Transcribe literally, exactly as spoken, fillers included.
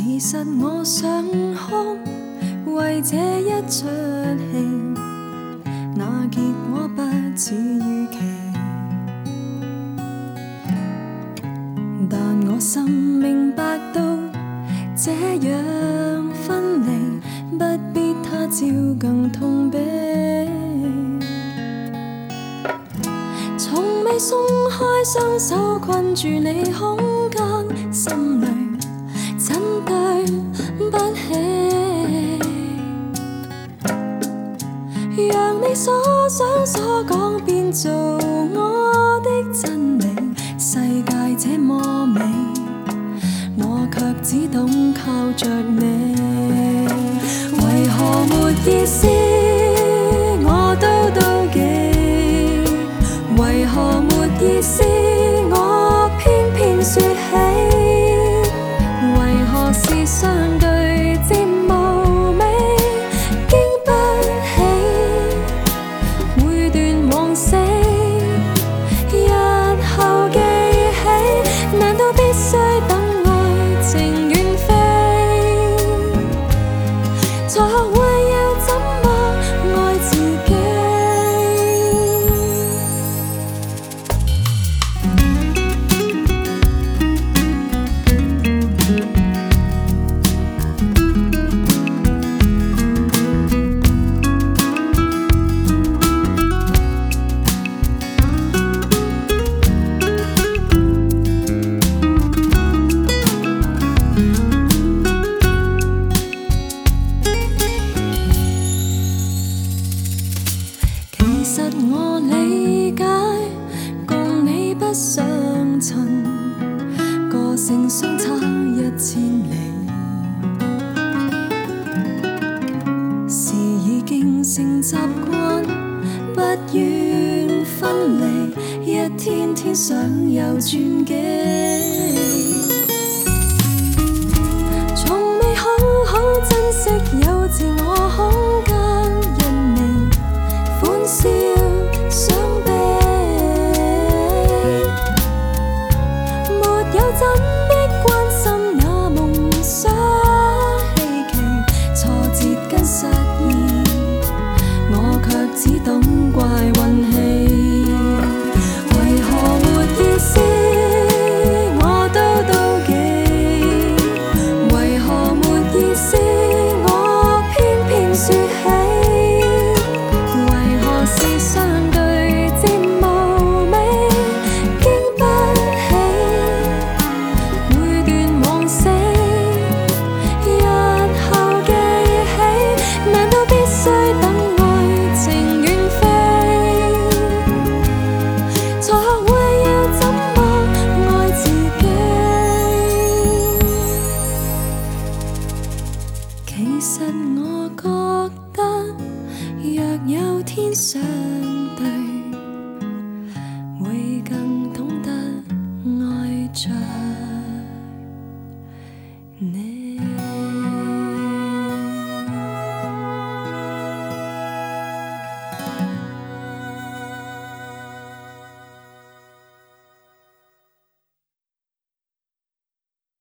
其實我想哭，為這一出戲，那結果不似預期。但我心明白到，這樣分離，不必他朝更痛悲。從未鬆開雙手困住你空間，心裏真對不起。讓你所想所講變做我的真理，世界這麼美，我卻只懂靠着你。為何沒意思我都妒忌，為何沒意思我偏偏說起，為何是相對漸無味，經不起每段往昔日後記起，難道必須等愛情遠飛，才學會要怎麼愛自己。其實我理解，共你不相襯，個性相差一千里，是已經成習慣，不願分離，一天天想有轉機。從未好好珍惜有自我空間，因你歡笑傷悲，沒有真的關心那夢想希冀，挫折跟失意，我卻只懂怪運氣。為何沒意思我都妒忌，為何沒意思我偏偏說起，為何是相對漸無味，經不起每段往昔日後記起，難道必須等愛情遠飛，才學會要怎麼愛自己。其實我覺得，若有天相對，會更懂得愛着你。